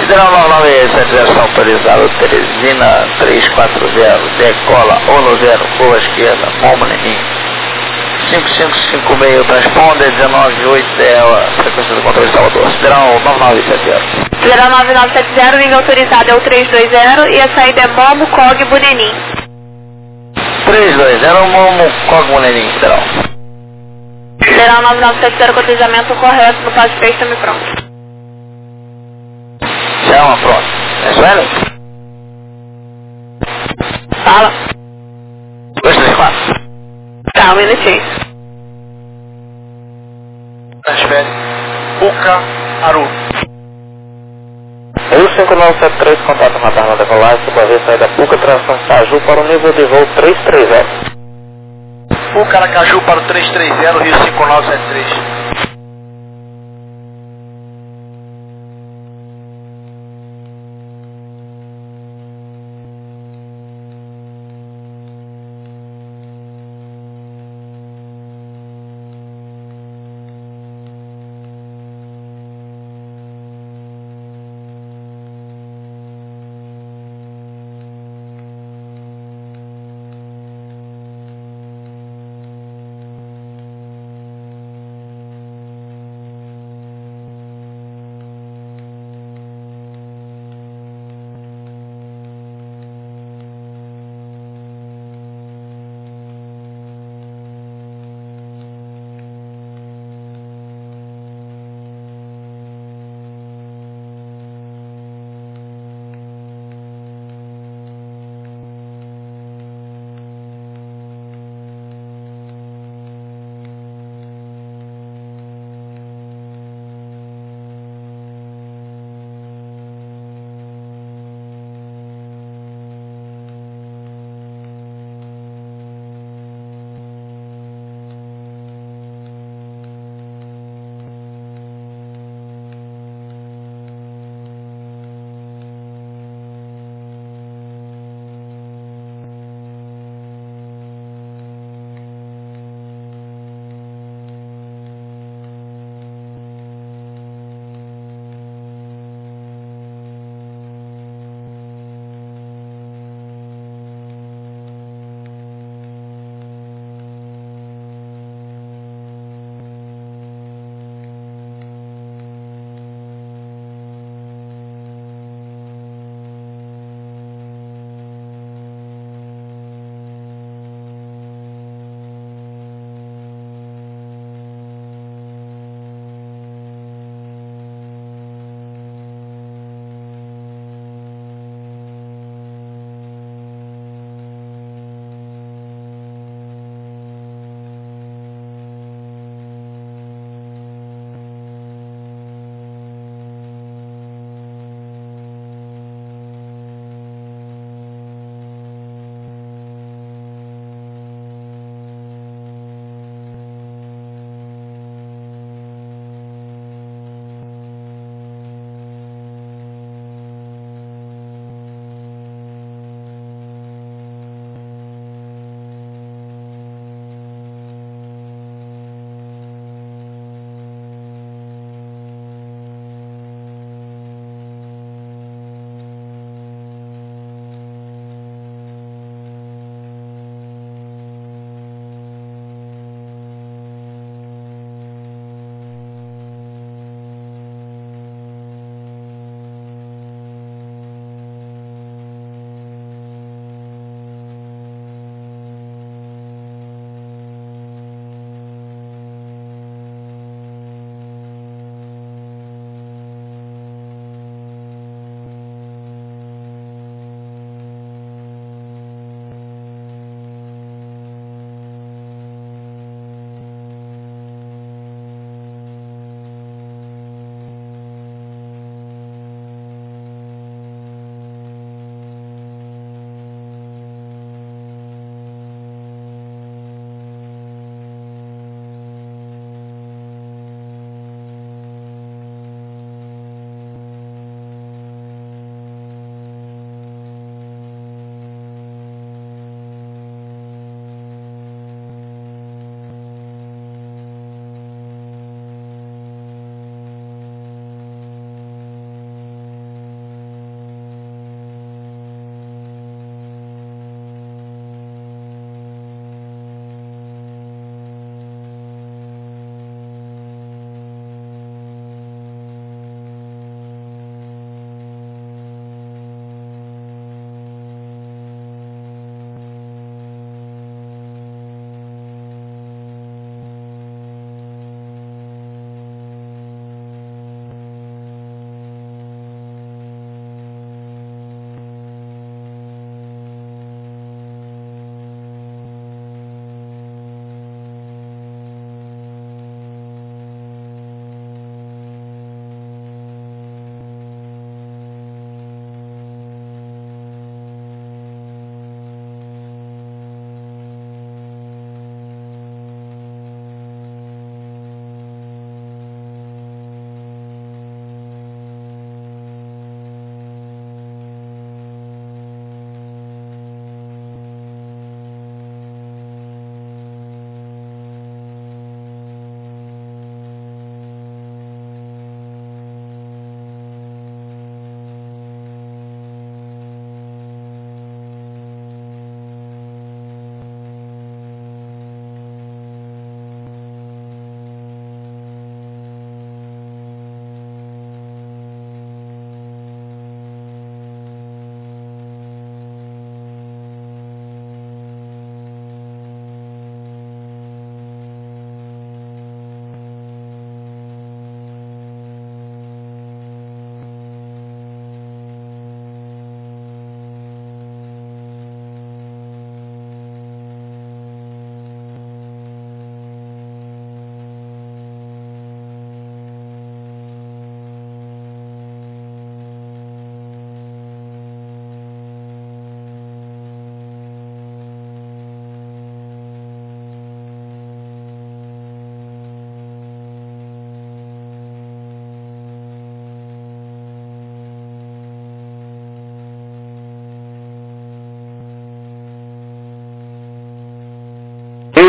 Federal 997 autorizado, Teresina 340, decola 10, rua esquerda, Momo Neninho. 5556, transponder 198, frequência do controle de Salvador. Federal 9970. Federal 9970, linha autorizada é o 320 e a saída é Momo Cog Bunenim. 320, Momo Cog Bunenim, Federal. Federal 9970, cotizamento correto no passo feito, me pronto. Chama, pronto. É Suelen? Fala. 234. Tá, um minutinho. Transfere. Puca, Aru. 5973, contato radar na decolagem, supervia saída Puca, transição Caju para o nível de voo 330. Puca, Aracaju para o 330, Rio 5973.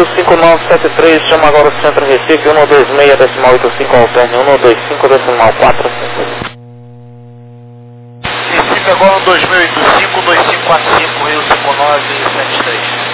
5973, chama agora o Centro Recife, 126,85 alterne, 125,45. Recife agora 2085, 2545, Rio 5973.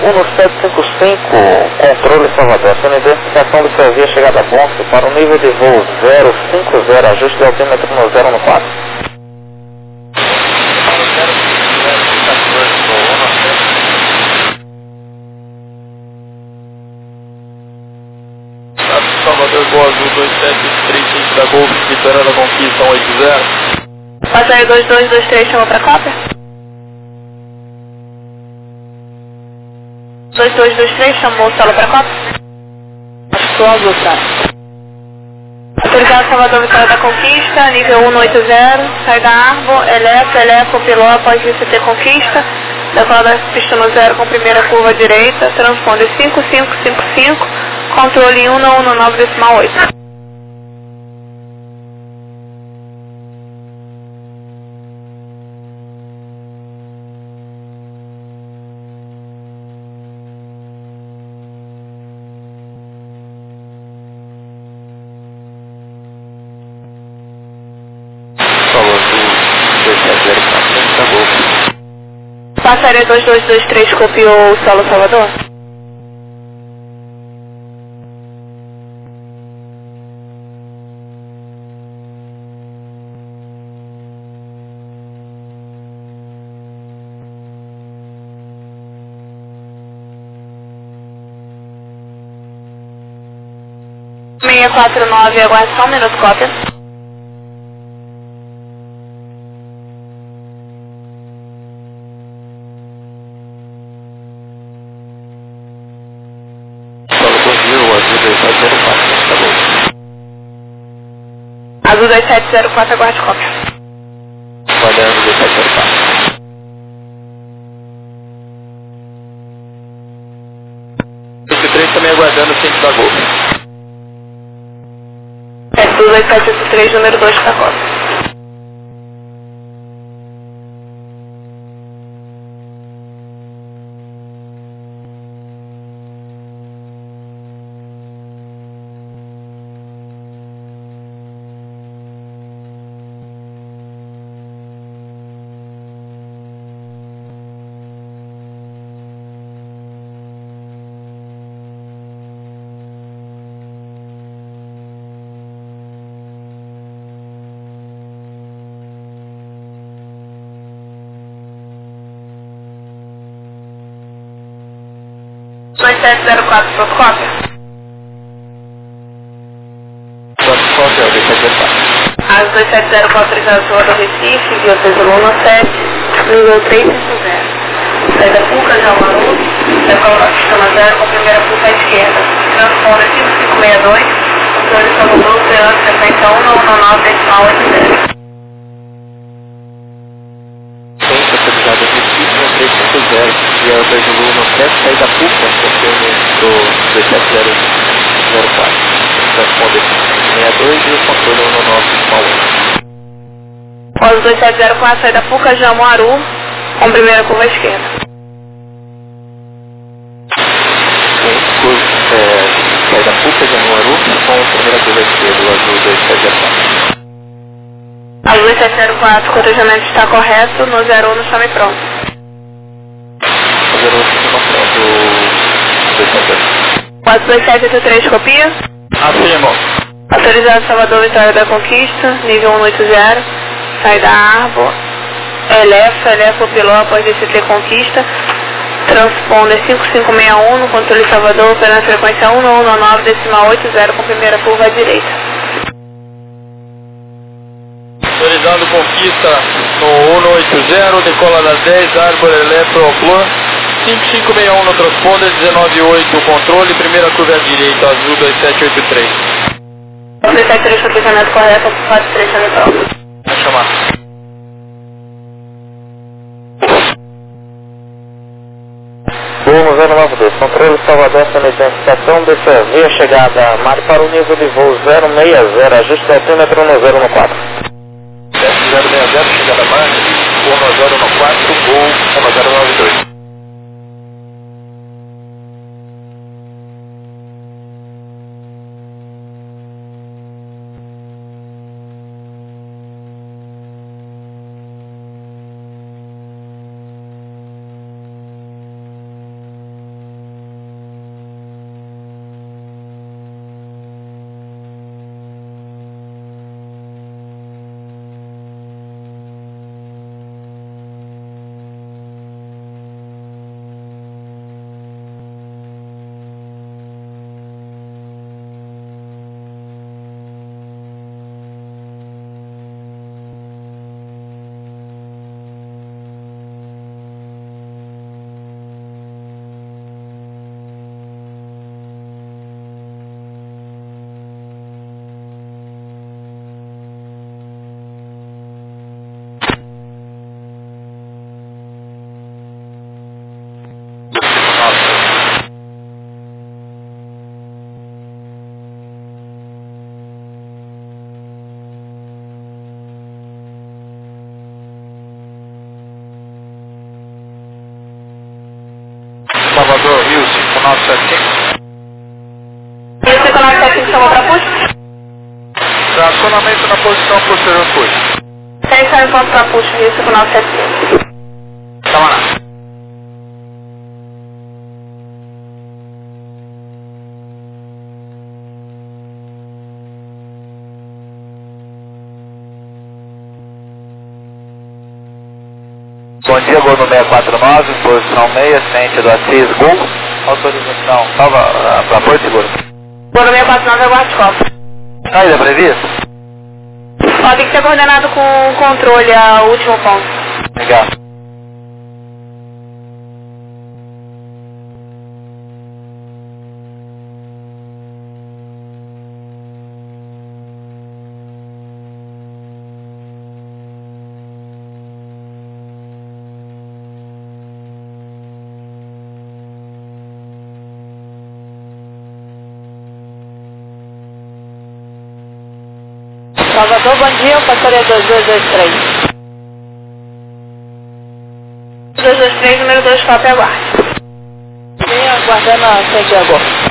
1755, controle Salvador, sua identificação do seu via chegada a Bonse para o nível de voo 050, ajuste de altímetro no 014. Salvador, Boa Azul, 2735 da Golf, esperando a conquista 180. Passageiro 2223 chamou para cópia? 2223 chamou o solo para cópia? Sou azul, tá? Autorizado Salvador, Vitória da Conquista, nível 180, sai da Arbo, Eleco, Piló, após ICT Conquista, decola da pista no 0 com primeira curva direita, transponder 5555, controle 1119,8. Passageiro 2223 copiou o solo Salvador? Meia 49, aguarde só um minuto, cópia. Azul 2704, aguarde cópia. Guardando 2704. Esse 3 também aguardando o centro da Golf. Azul 2783, número 2 para cópia. Azul 2704, por cópia. Cópia, 2704. Azul 2704, autorizado do Recife, via Pesolona 7, nível 350. Sai da Puca, Jamaru, decola da pista no 0 com primeira curva à esquerda. Transponder 5562, controle Salvador, oceano, frequência 1119,80. Autorizado Recife, 1350, via Pesolona no 7, sai da Puca, confirme do 1704. Transponder 562 e o controle 119,8. Azul 2704, sai da Puca, Jamaru, com primeira curva à esquerda. Sai da Puca de Anuaru com primeira curva esquerda, o Azul 2704. Azul 2704, cotejamento está correto, no 01 chame pronto. O 01 chama pronto, o 2704. Azul 2783, copia. Afirmo. Autorizado Salvador, Vitória da Conquista, nível 180, sai da Arbo, Eleco, Piló, após ICT Conquista, transponder 5561 no controle Salvador, operando frequência 1119,80 com primeira curva à direita. Autorizando Conquista no 180, decola das 10, Árvore Eletroflor, 5561 no transponder, 198 o controle, primeira curva à direita, Azul 2783. 273, cotejamento correto, 43 chame pronto. Vai chamar. Voo 092, controle Salvador, sua identificação do seu via chegada, marque para o nível de voo 060, ajuste de altímetro no 014. 060, chegada marca, 1014, voo 1092. 5975. Rio 5975 chamou para push? Tracionamento na posição posterior push. 6 pontos para push, Rio 5975. Camarada. Bom dia, gol no 649, posição 6, frente do Assis, gol. Autorização, salva para Porto Seguro. Gol no 649 é o guarda-copa. Saída prevista? Ó, tem que ser coordenado com o controle, o último ponto. Obrigado. Salvador, bom dia, passaria 2223. 2223, número 2, Copa e aguarde. Sim, aguardando a frente agora.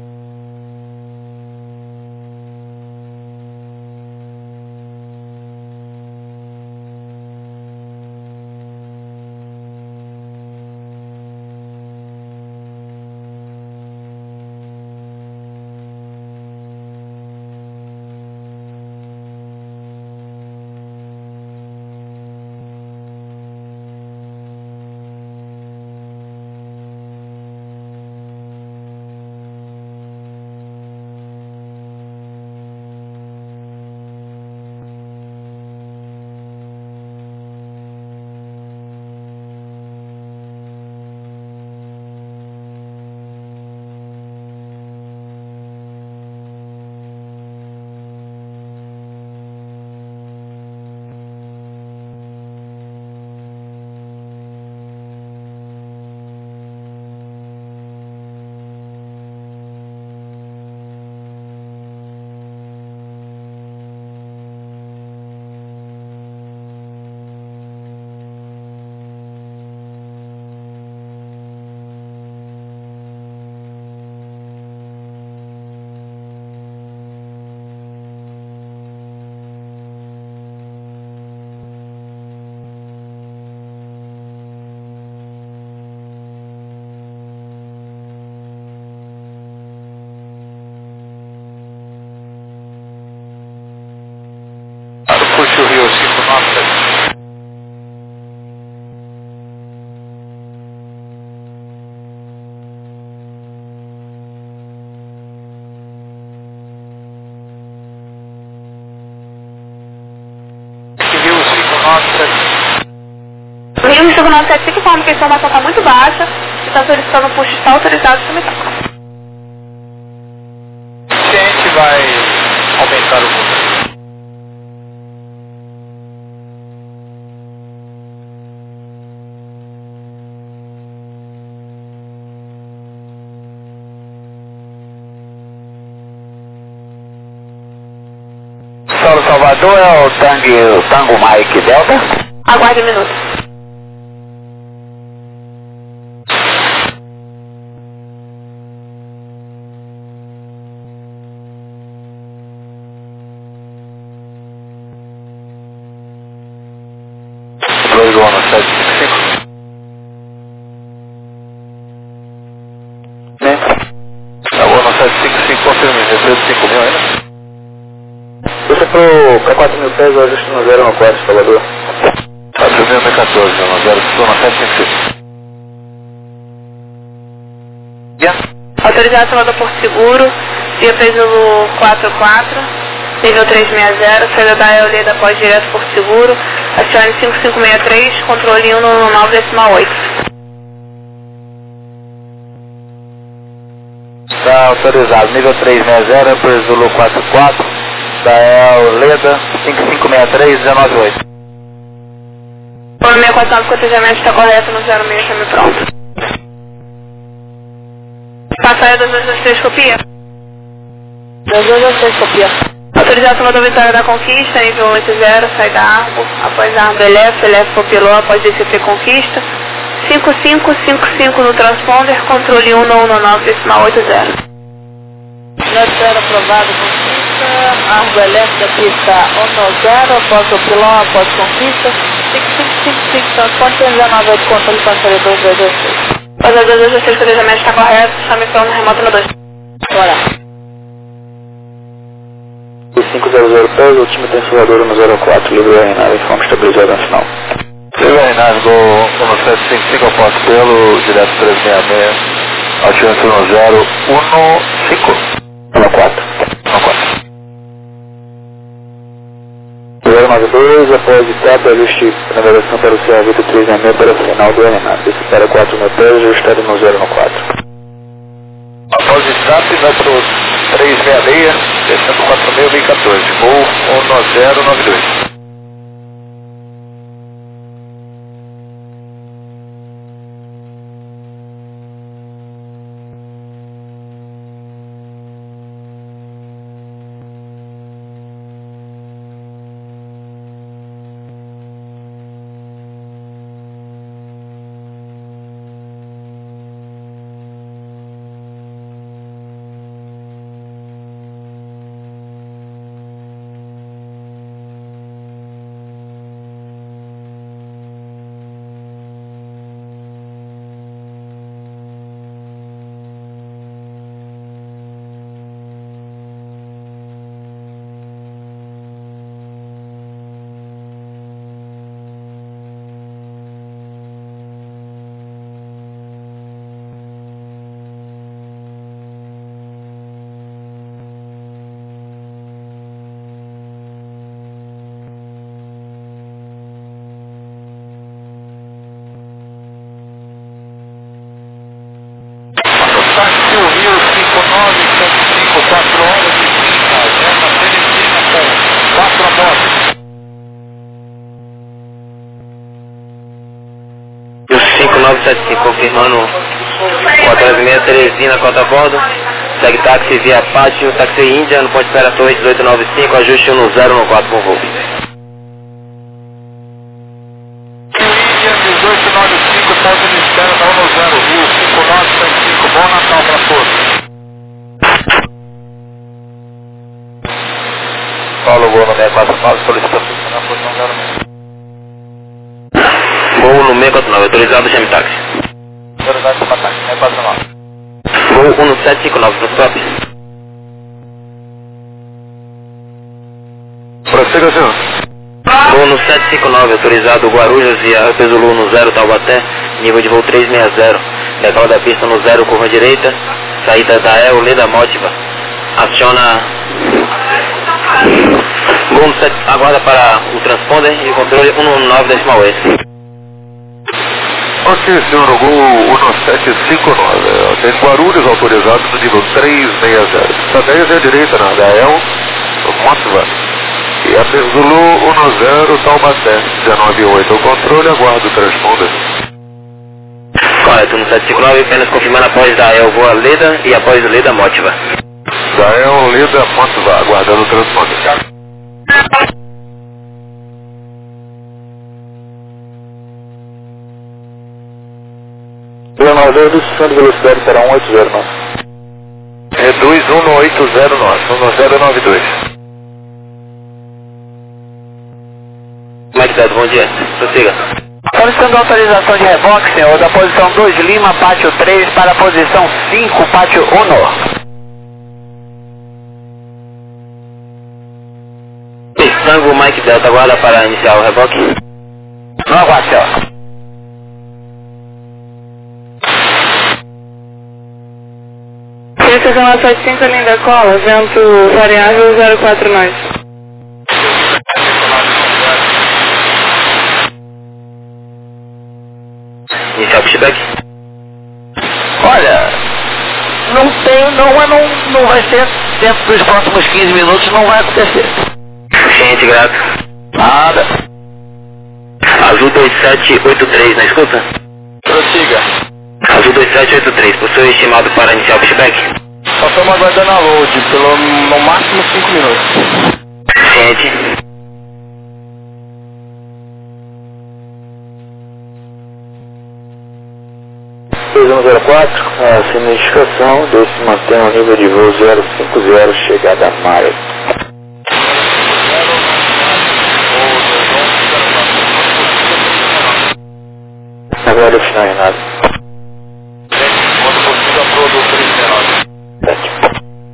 Puxa o Rio 597. Rio 597. O Rio 597 informa que a informação está muito baixa e está solicitando o push, está autorizado para metal. Se a gente vai aumentar o volume. Solo Salvador é o Tango Mike Delta? Aguarde um minuto. Dois gol no 755. Né? Tá bom no 755, confirme. Recebeu 5 mil ainda? Puxa para 4 mil pés, o ajuste no 014, Salvador. 4.014, 0, ficou no 755. Autorizado Salvador Porto Seguro, via Pesulo 44, nível 360, saída da Eoleda após direto Porto Seguro, acione 5563, controle 1 no 9,8. Está autorizado, nível 360, Pesulo 44, da Eoleda 5563, 198. O 649 cotejamento está correto no 06, chame pronto. Passaia 2223, copia? 2223, copia. Autorizado Salvador Vitória da Conquista, nível 80, sai da Arbo, após a Arbo Elef, Elef Popiló, após DCP Conquista, 5555 no transponder, controle 1119,80. Noticiário aprovado conquista, árvore elétrica pista 10, após o pilão, após conquista, 5555 transponder, 19 de controle, controle 2226. Fazer 2226, que o desejamento está correto, chame pelo remoto no 2. Bora. 500 Peso, o time tem soldadura no 04, livre a Reinado, informe estabilizado nacional. Livre a Reinado, gol 1755, após pelo, direto 366, ativante no 015. 14. 092, após etapa, ajuste navegação para o Serra Vitor 366 para o final do Renato. Esse para 4 no pé, ajustado no 014. Após etapa, vai para o 366, descendo 4614, voo 1092. Táxi Rio 5975, 4 horas e 30, agenda Teresina com 4 motos. E o 5975, confirmando 406 Teresina, cota a bordo. Segue táxi via Pátio, táxi Índia, no ponto de espera Torre 1895, ajuste no 014 com voo. Índia 1895, ponto de espera da 10 Rio 5975, bom Natal para todos. Paulo, voo no 649, solicitando funcionar a posição 06. Voo no 649, autorizado, chame táxi. Autorizado para táxi, 649. Voo 1759, no stop. Prossiga, senhor. Voo no 759, autorizado Guarulhos via Pesulu no 0 Taubaté, nível de voo 360. Decola da pista no 0, curva direita, saída da El, Leda Mótiva. Aciona. Voo no 7, aguarda para o transponder e controle 119,8. Ok, senhor, o Gol 1759, tem Guarulhos autorizado no nível 360. Pista 10 é a direita na HL, Mótiva. E a Pesulu 10 Taubaté, 198. O controle, aguardo o transponder. Correto, no 759, apenas confirmando após da El, voa Leda e após Leda Mótiva. Da El, Leda Mótiva, aguardando o transponder. Leonardo, redução de velocidade para 1809. Reduz 1809, 1092. Mike Delta, bom dia. Prossiga. Solicitando autorização de reboque, senhor, da posição 2 Lima, pátio 3, para a posição 5, pátio 1. Tango Mike Delta, aguarda para iniciar o reboque. No aguarde, senhor. Precisão a 75 linda cola, vento variável 049. Iniciar o pushback. Olha, não vai ser dentro dos próximos 15 minutos, não vai acontecer. Cliente grato. Nada. Azul 2783, na escuta? Prossiga. Azul 2783, possui estimado para iniciar o pushback? Só estamos aguardando a load, no máximo 5 minutos. Cliente. 3104, a significação desse mantém o nível de voo 050, chegada a Maia. Agora o final, Renato. Quando possível, pro do 369.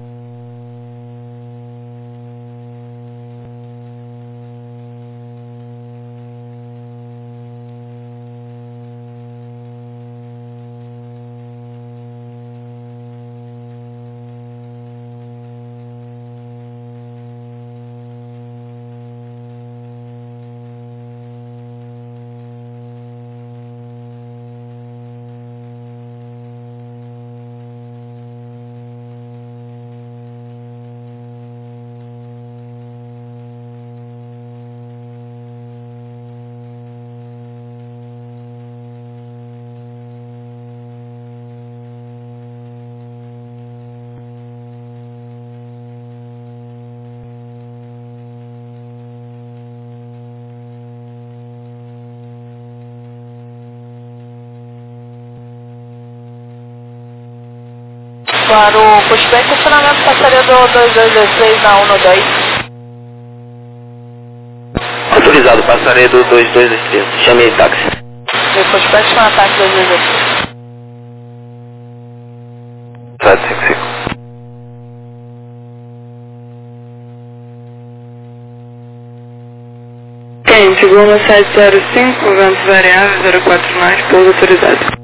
Para o pushback, estacionamento passaria do 2223 na 110. Autorizado, passarei do 2223. Chamei táxi. E pushback com ataque 2223. 755. Quente, Goma 705, ventos variáveis, 049, pouso autorizado.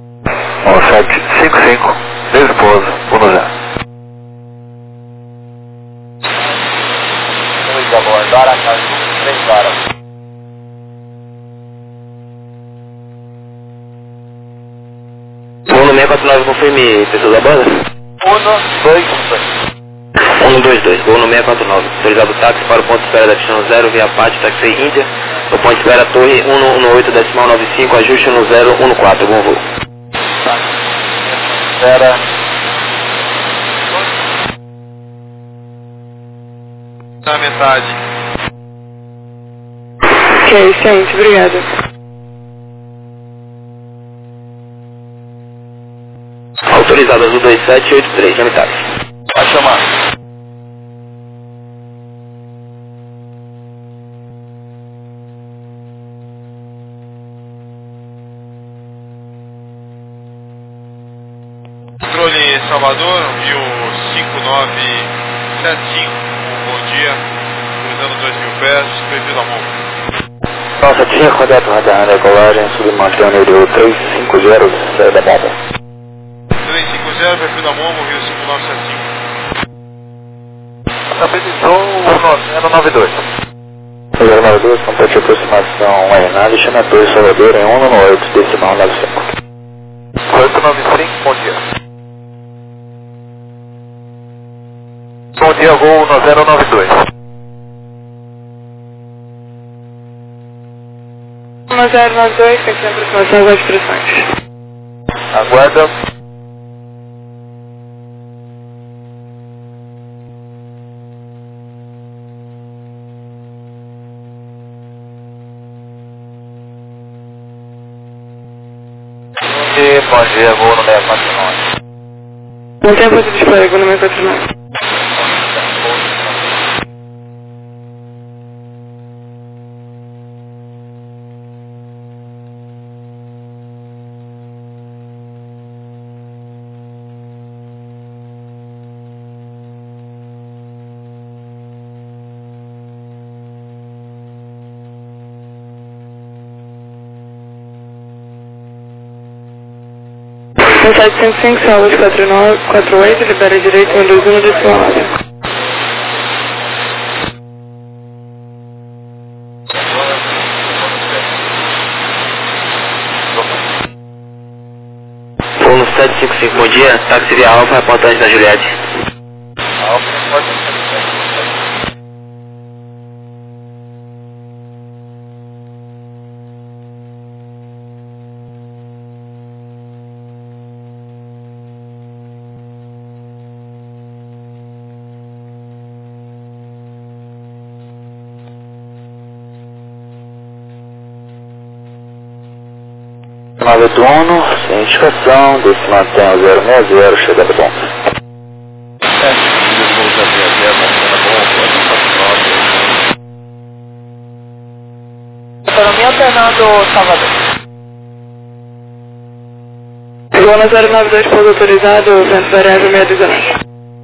1755, despouso, 10. Luiz abordar a casa 3 horas. Voo no 649, confirme, pessoas da banda? 122, voo no 649. Autorizado táxi para o ponto de espera da pista 0, via Pátio, táxi Índia. O ponto de espera Torre 118.95, ajuste no 014, bom voo. Espera. Na metade. Ok, ciente, obrigada. Autorizado azul 2783, chame táxi. Vai chamar. Controle Salvador, Rio 5975, bom dia, cruzando 2.000 pés, perfil da mão. Nossa, tinha correto radar, decolagem, submantém o nível 350, sai da bomba. 350, perfil da Momo, Rio 5975. Habilitou o 092. 092, compete de aproximação a Renata e chama a Torre Salvador em 198, decimal 95. 895, bom dia. Bom dia, voo no 092. 1092, tem sempre aproximação das expressões. Aguarda. Bom dia, voo no 649. Não tem ponto de display, no 649. No 755, salas 4948, libera direito, 121, decimal 9. Voo no 755, bom dia, táxi via Alfa, reportagem da Juliette. 981, sem indicação, desse mantém o 060, chegada bom. Economia alternando Salvador. Iguana 092, pouso autorizado, vento variável 619.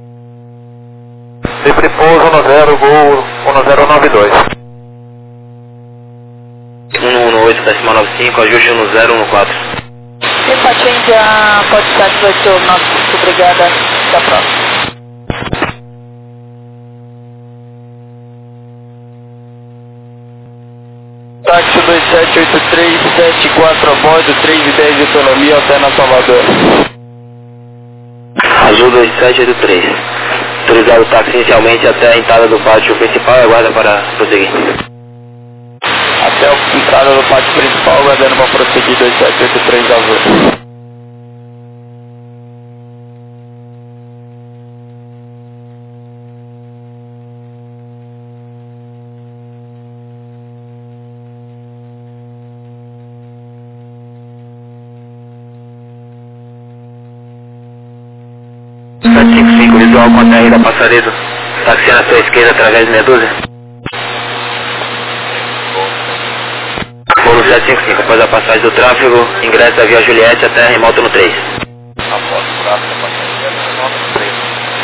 Sempre pouso 10, gol 1092. 118, décima 95, ajuste 1014. Simpatia Índia, pode estar 1895, obrigada, até a próxima. Táxi 278374 a bordo, 3 e 10 de autonomia, alterna Salvador. Azul 2783. Autorizado o táxi inicialmente até a entrada do pátio principal e aguarda para prosseguir. Até a entrada do pátio principal, aguardando para prosseguir 2783 Azul. Visual com a TR da Passaredo. Táxi na sua esquerda através de meia dúzia. Voo 755, após a passagem do tráfego, ingressa da Via Juliette até remoto no 3. Após o tráfego, passageiro, remoto no 3.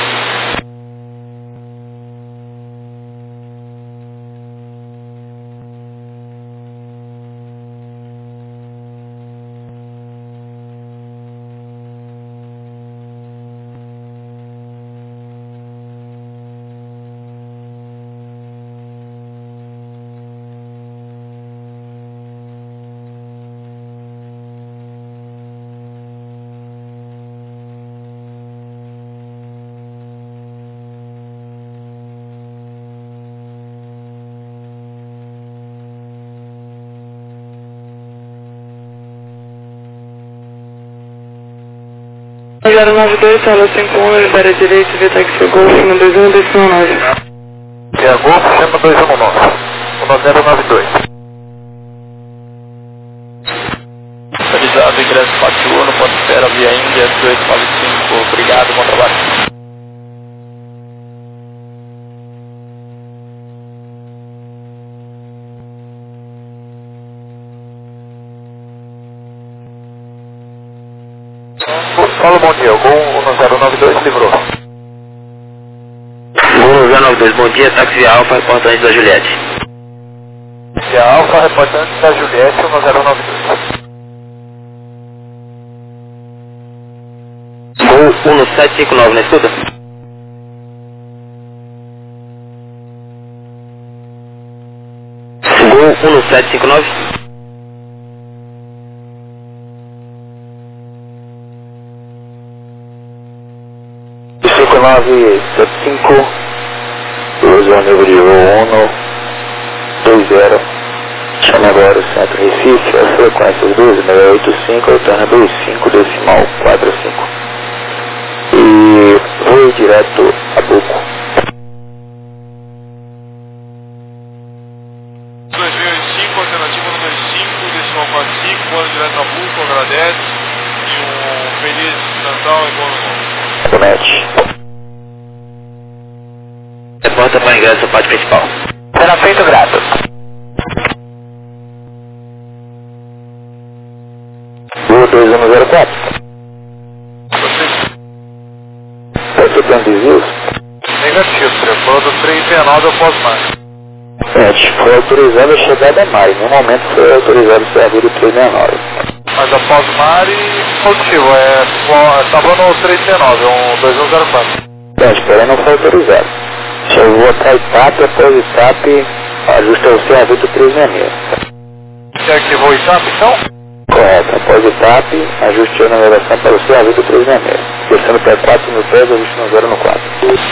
Zero 92, sala 51, libera direito, via táxi Golf, no 21, décima 9. Via Golf, chama 219. 1092. Autorizado, ingresso pátio 1, ponto espera, via Índia, 1895, obrigado, bom trabalho. Fala, bom dia, Gol 1092 livrou. Voo 092, bom dia, táxi Via Alfa, reportante da Juliette. Via Alfa, reportante da Juliette 1092. Voo 1759, na escuta? Voo 1759. Nave 75, usa o nível de voo 120, chama agora o centro Recife, a frequência 12685, alterna 25 decimal 45. E voo direto a Buco. 2005, alternativa número 5, decimal 45, voo direto a Buco, agradece, e feliz Natal e bom ano novo. Promete. Reporta para ingresso ao pátio principal. Será feito grato. Voo 2104. Você tem desvios? Negativo, tripulando do 369 após mar. Foi autorizado a chegada a mar, no momento foi autorizado o serviço do 369. Mas após mar e positivo, estava no 369, 2104. Espera, não foi autorizado. Eu vou até ITAP, após ITAP, ajusta o serviço do 366. Você ativou ITAP então? Correto, após ITAP, ajuste a numeração para o serviço do 366. Descendo para 4 no 3, ajuste no 0 no 4.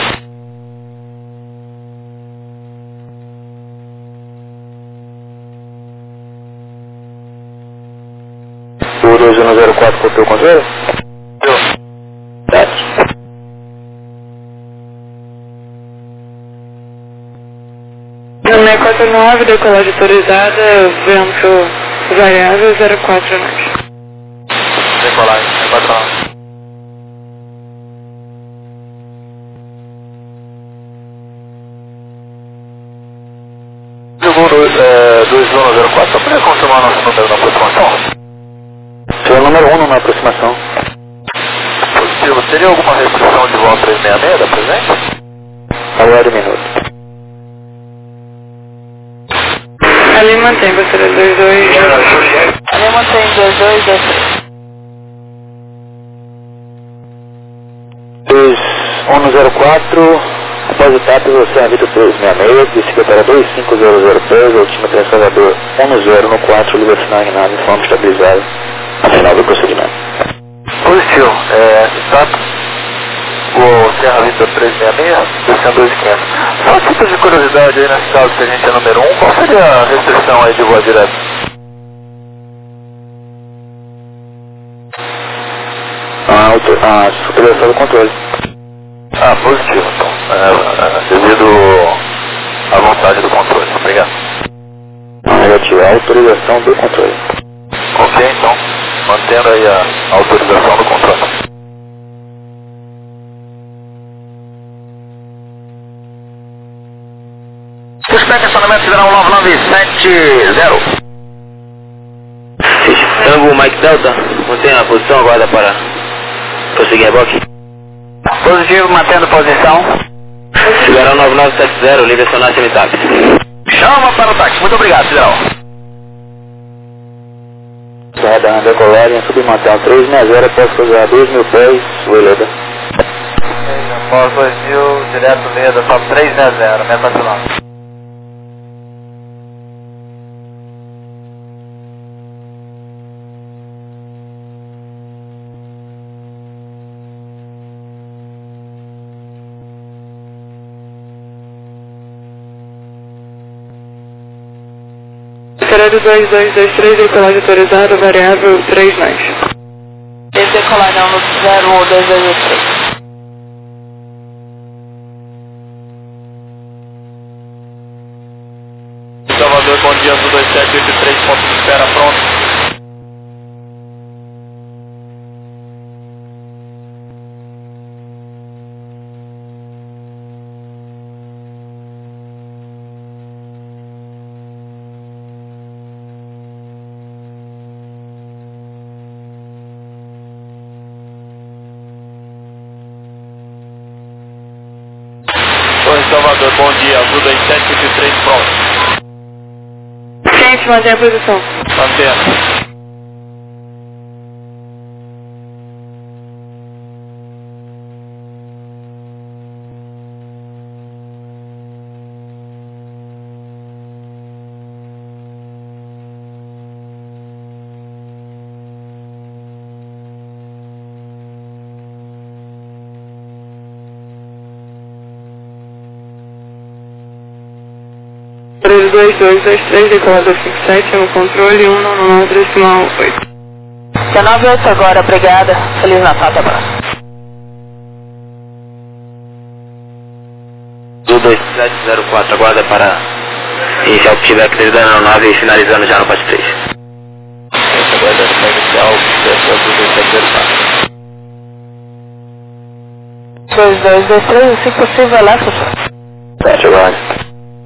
O 2104 cortou o controle? Certo. No 649, decolagem autorizada, vento variável 04 norte. decolar, é patrão. Segundo 2104, só poderia confirmar nosso número na aproximação? Seu número 1 na aproximação. Positivo. Teria alguma restrição de voo 366 da presente? Aguarde um minuto. Ali mantém, você 22. Ali mantém 2223. 2104, após o TAP você é Vitor 366, descida para 25003, último transformador 10 no 4, liga sinal em nave, forma estabilizada, a final do procedimento. Positivo. TAP, o Serra Vitor 366, descendo 2500. Só um tipo de curiosidade aí nesse caso que a gente é número 1, qual seria a restrição aí de voa direta? A superação do controle. Positivo, então. Devido à vontade do controle. Obrigado. Negativo, a autorização do controle. Ok, então. Mantendo aí a autorização do controle. Suspeita estacionamento federal 9970. Tango Mike Delta, mantém a posição, aguarda para prosseguir a reboque. Positivo, mantendo posição. Federal 9970, livre acionar semi-TAP. Chama para o táxi, muito obrigado, Federal. Serra decolar em submantel 360, posso cruzar 2.000 pés, Weleda. Após 2000, direto Leda, top 360, meta final. Caralho 2223, decolagem autorizada, variável 3 nós. Decolagem no 02223. Salvador, bom dia, Azul 2783, ponto de espera pronto. Torre Salvador, bom dia, Azul 2783 pronto. Gente, mantém a posição. Mantendo. Caralho 2223, decolador 57, no controle 199,8. 198 agora, obrigada. Feliz Natal, até a próxima. 2704, aguarda para iniciar o feedback desde a aeronave e finalizando já no bate 3. Aguardando para inicial, Azul 2704. 2223, se possível, left. 7, aguarda.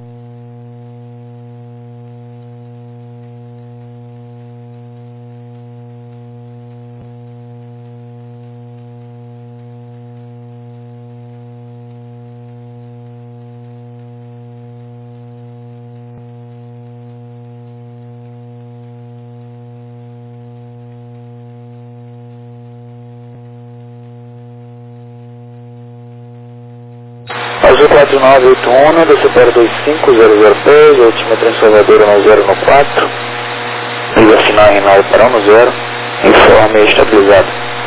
Azul 4981, desceu para 25003, última transformadora no 0 no 4, liga final renal para 10, informe estabilizado.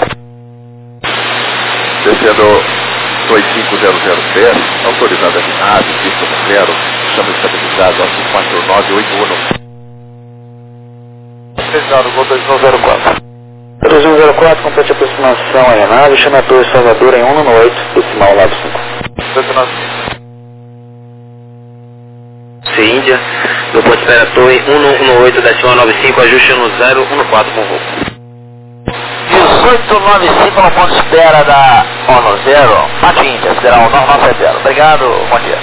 Descendo 25003, autorizada de nave, pista no 0, chama estabilizado, azul 4981. Precisado, voo 2104. 2104, complete aproximação à aeronave, chama a Torre Salvador em 198, decimal lado 5. Índia, no ponto de espera Torre 118, decimal 95, ajuste no 014 com voo. 895 no ponto de espera da ONU 0, Mate Índia, Federal 990. Obrigado, bom dia.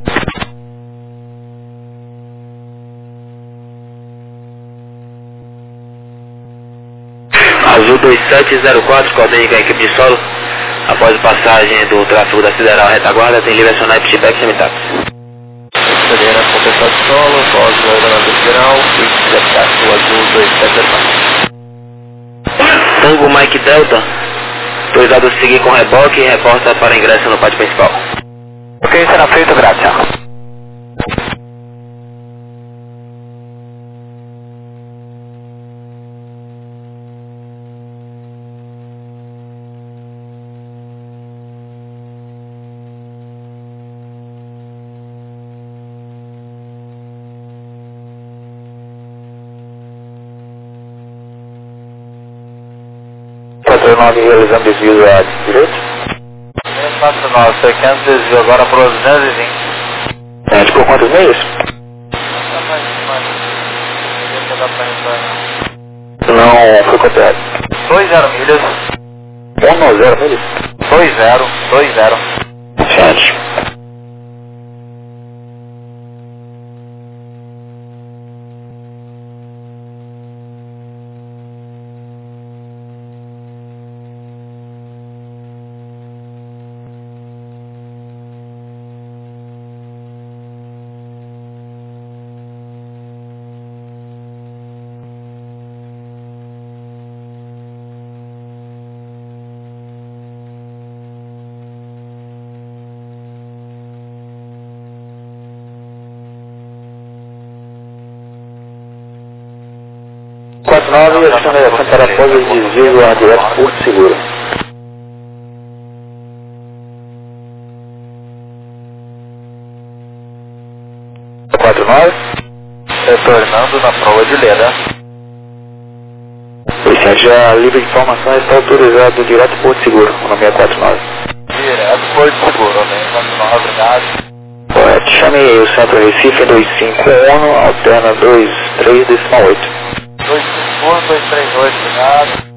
Azul 2704, coordenei com a equipe de solo. Após a passagem do tráfego da Federal retaguarda, tem livre acionar e pitback semi-táxi. Pereira, compensado solo, voz do aeronave Federal, Azul 2704. Tango Mike Delta, autorizado a seguir com reboque e reporta para ingresso no pátio principal. Ok, será feito, graças. 49 realizando desvio à direita. 49, sequência desvio agora para os 220. Ficou quantos meios? Não foi copiado. 20 milhas. 10 milhas? 20. Certo. Para após o desvio a direto Porto Seguro. Retornando na prova de Leda. Já livre de informação está autorizado direto Porto Seguro, o nome é 49. Direto Porto Seguro, né? 49, obrigado. Correto, chame o centro Recife 251, alterna 23, decimal 8. 251, 238, obrigado.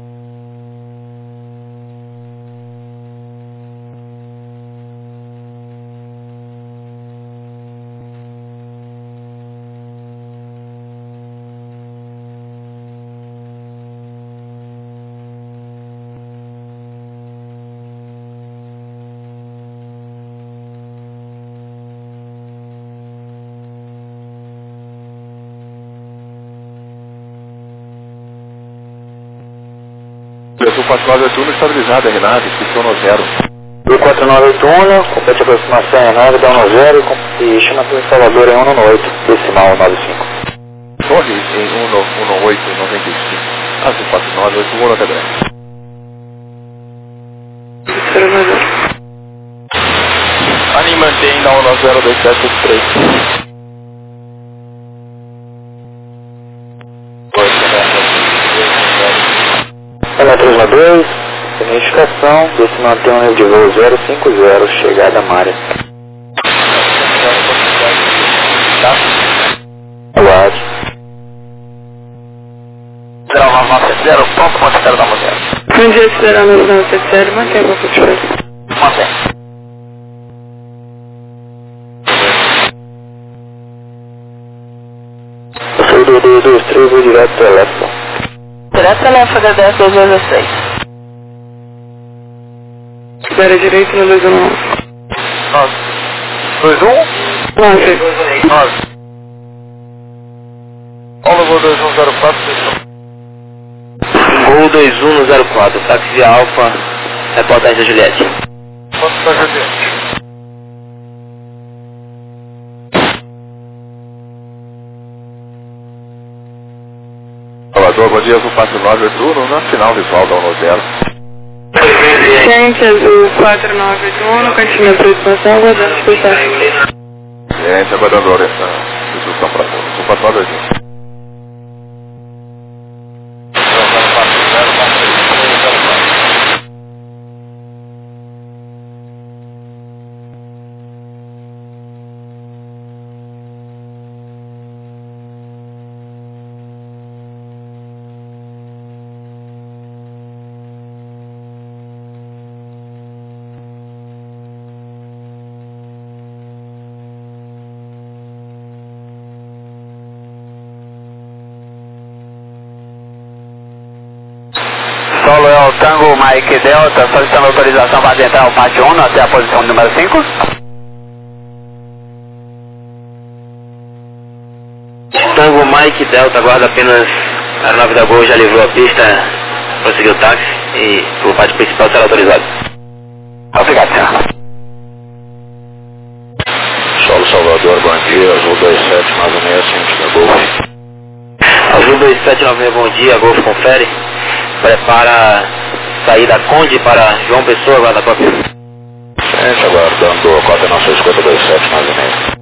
O 4981 estabilizado, Renata, inscrição no 0. O 4981, complete a aproximação em nave, dá 1 0 e chama para o Salvador em 198, decimal 95. Torre em 11895. Azul 4981 até breve. Ani mantém na 1902783. Ela 392, identificação, desse mantém um nível de voo 050, chegada à Mária. Aguarde. 0990, ponto ponto espera da mulher. Bom dia, Federal 990, mantém a boca de espera. Mantém. Eu sou do 223, vou direto para Elétrica. Direto telefone 10-216. Espera direito no 219. 21? 9. 9. Oliver 2104, Gol 2104, táxi via Alfa, reportagem da Juliette. quanto está Juliette? Salvador, bom dia, Azul 4981, na final visual da 10. Gente, Azul 4981, cantinho de expansão, aguardando por taxa. Gente, aguardando a orientação. Instrução para todos. Azul 4981. Tango Mike Delta, solicitando autorização para adentrar o pátio 1 até a posição número 5. Tango Mike Delta, aguarda apenas a aeronave da Gol, já livrou a pista, prosseguiu o táxi e o pátio principal será autorizado. Obrigado, senhor. Solo Salvador, bom dia, Azul 2796, ciente da Golf. Azul 2796, bom dia, Golf confere. Prepara saída Conde para João Pessoa, guarda-cópia. Ciente, aguardando a cópia nossa escuta 2796.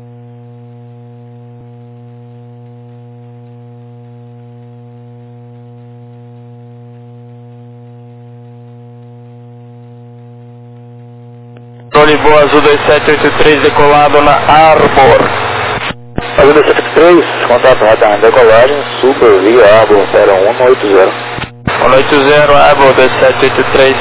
Controle Voo Azul 2783, decolado na Arbor. Azul 273, contato radar decolagem, Super via Arbor 0180. 180, Arbor 2783.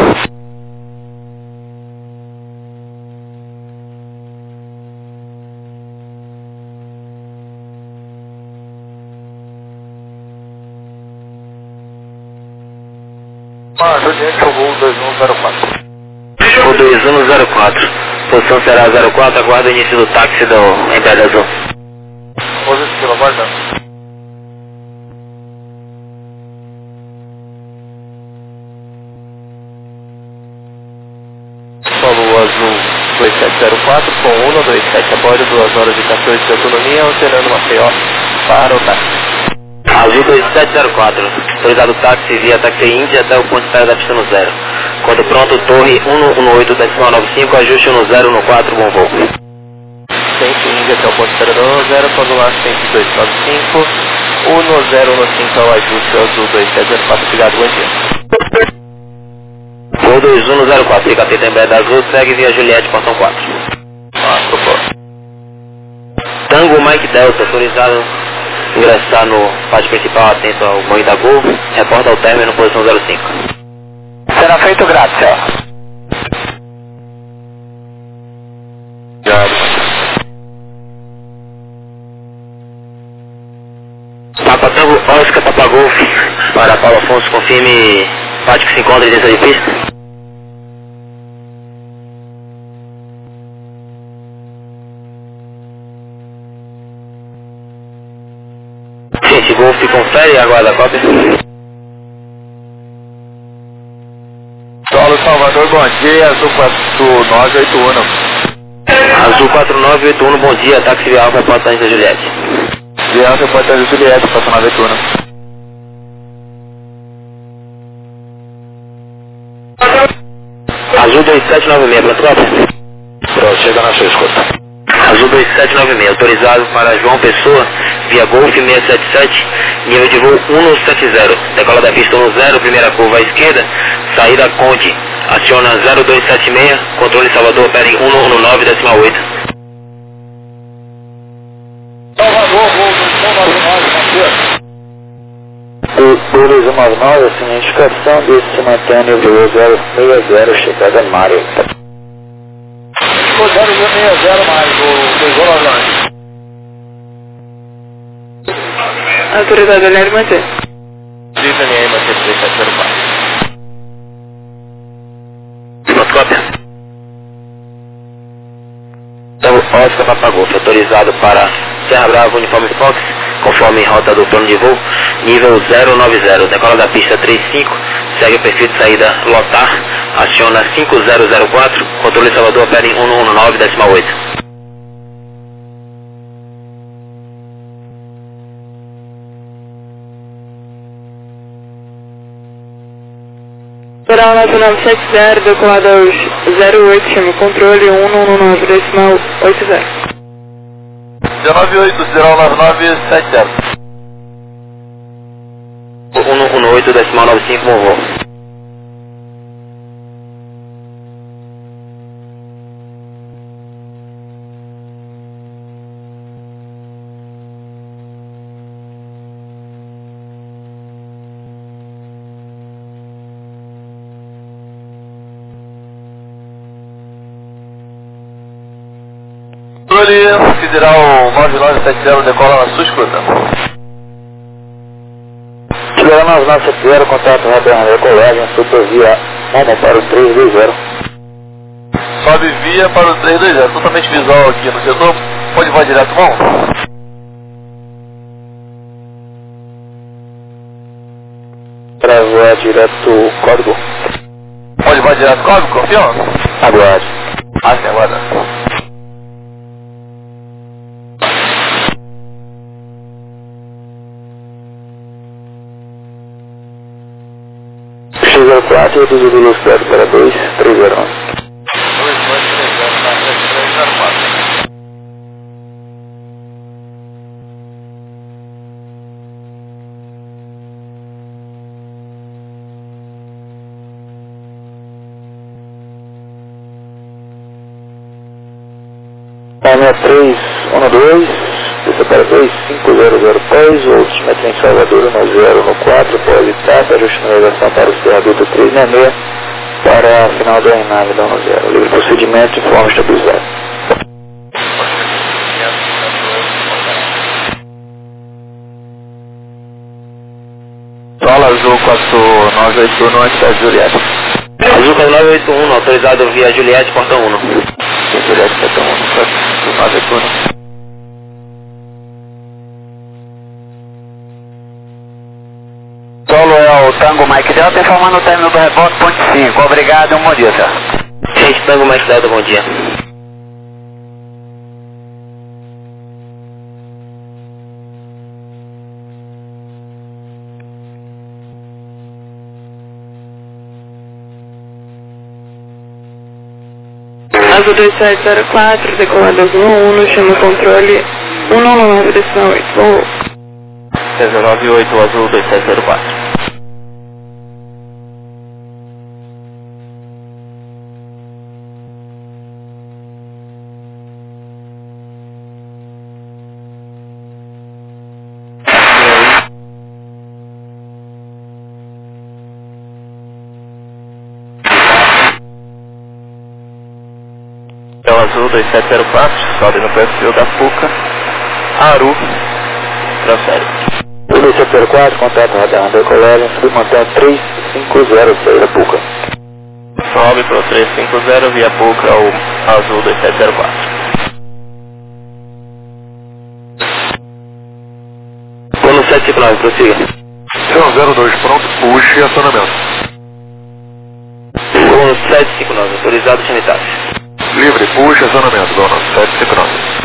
Juliette, o voo 2104. O 2104, posição será 04, aguarda o início do táxi do Império Azul. Positivo, aguardando. Solo Azul 2704, com 127 a bordo, 2 horas e 14 de autonomia, operando Maceió para o táxi. Azul 2704, autorizado o táxi via Taxi Índia até o ponto de saída da pista no 0. Quando pronto, torre 118.95, ajuste no 014, bom voo. Centro Índia até o ponto de saída no 0, quando lá 10295, 1015 ao ajuste Azul 2704, obrigado, bom dia. Voo 2104, fica atento em Império Azul, segue via Juliette, portão 4. Tango Mike Delta, autorizado ingressar no pátio principal, atento ao banho da Gol, reporta ao término, posição 05. Será feito grátis, senhor. Papa Tango Oscar Papa Golf, para Paulo Afonso, confirme pátio que se encontra dentro de pista. Gente, Golf confere, aguarda a cópia. Solo Salvador, bom dia, Azul 4981. Azul 4981, bom dia, táxi via Alfa, porta da Juliette. Via Alfa, porta da Juliette, 4981. Azul 2796, pronto, cópia? Pronto, chega na sua escuta. Azul 2796, autorizado para João Pessoa, via Golf 677, nível de voo 170, decola da pista 10, primeira curva à esquerda, saída Conde, aciona 0276, controle Salvador, opera em 119,8. Salvador, voo 2199, O 2199, assim, a indicação desse se mantém nível 060, chegada Mário. ficou 060 mais o 299. Autorizado, Guilherme manter. Diz-me aí, manter 3704. Pronto, cópia. Então, Oscar Papagolfo, autorizado para Serra Brava, Uniforme Fox, conforme rota do plano de voo, nível 090, decola da pista 35, segue o perfil de saída lotar, aciona 5004, controle Salvador, opera em 119,8. Geral 9970, decolado aos 08, chama controle 119,80. 198-09970. 118,95, bom voo. Controle Federal 9970, decola na sua escuta. 09970, contato Radar Colégio, super via Momo para o 320. Sobe via para o 320, totalmente visual aqui no setor. Pode voar direto, mão? Para voar direto código. Pode voar direto código, campeão? Aguarde. Sim, aguarda. X04, reduziu velocidade para 2309. 2230, Palma 312, desça para 25010, o altimetro em Salvador 10 no 4, pode TAP, ajuste na navegação para o Serra Dutra 366, para a final da nave da 10, livre procedimento e forma estabilizada. Sola Azul 4981, antes Juliette. Azul 4981, autorizado via Juliette, portão 1. Juliette, portão 1, 4981. Solo é o Tango Mike Delta, informando o término do repórter, ponte 5. Obrigado e um bom dia, senhor. Gente, Tango Mike Delta, bom dia. Azul 2704, decolado Azul 11, chama o controle 199,8. Vou. 098, Azul 2704. Azul 2704, sobe no perfil da PUCA, Aru, transfere. 2704, contato Radar Colégio, submantém 350, da PUCA. Sobe para o 350 via PUCA, o Azul 2704. Plano 759, prossiga. 02, pronto, puxe e acionamento. Plano 759, autorizado sanitário. Livre, puxa acionamento, dono 759.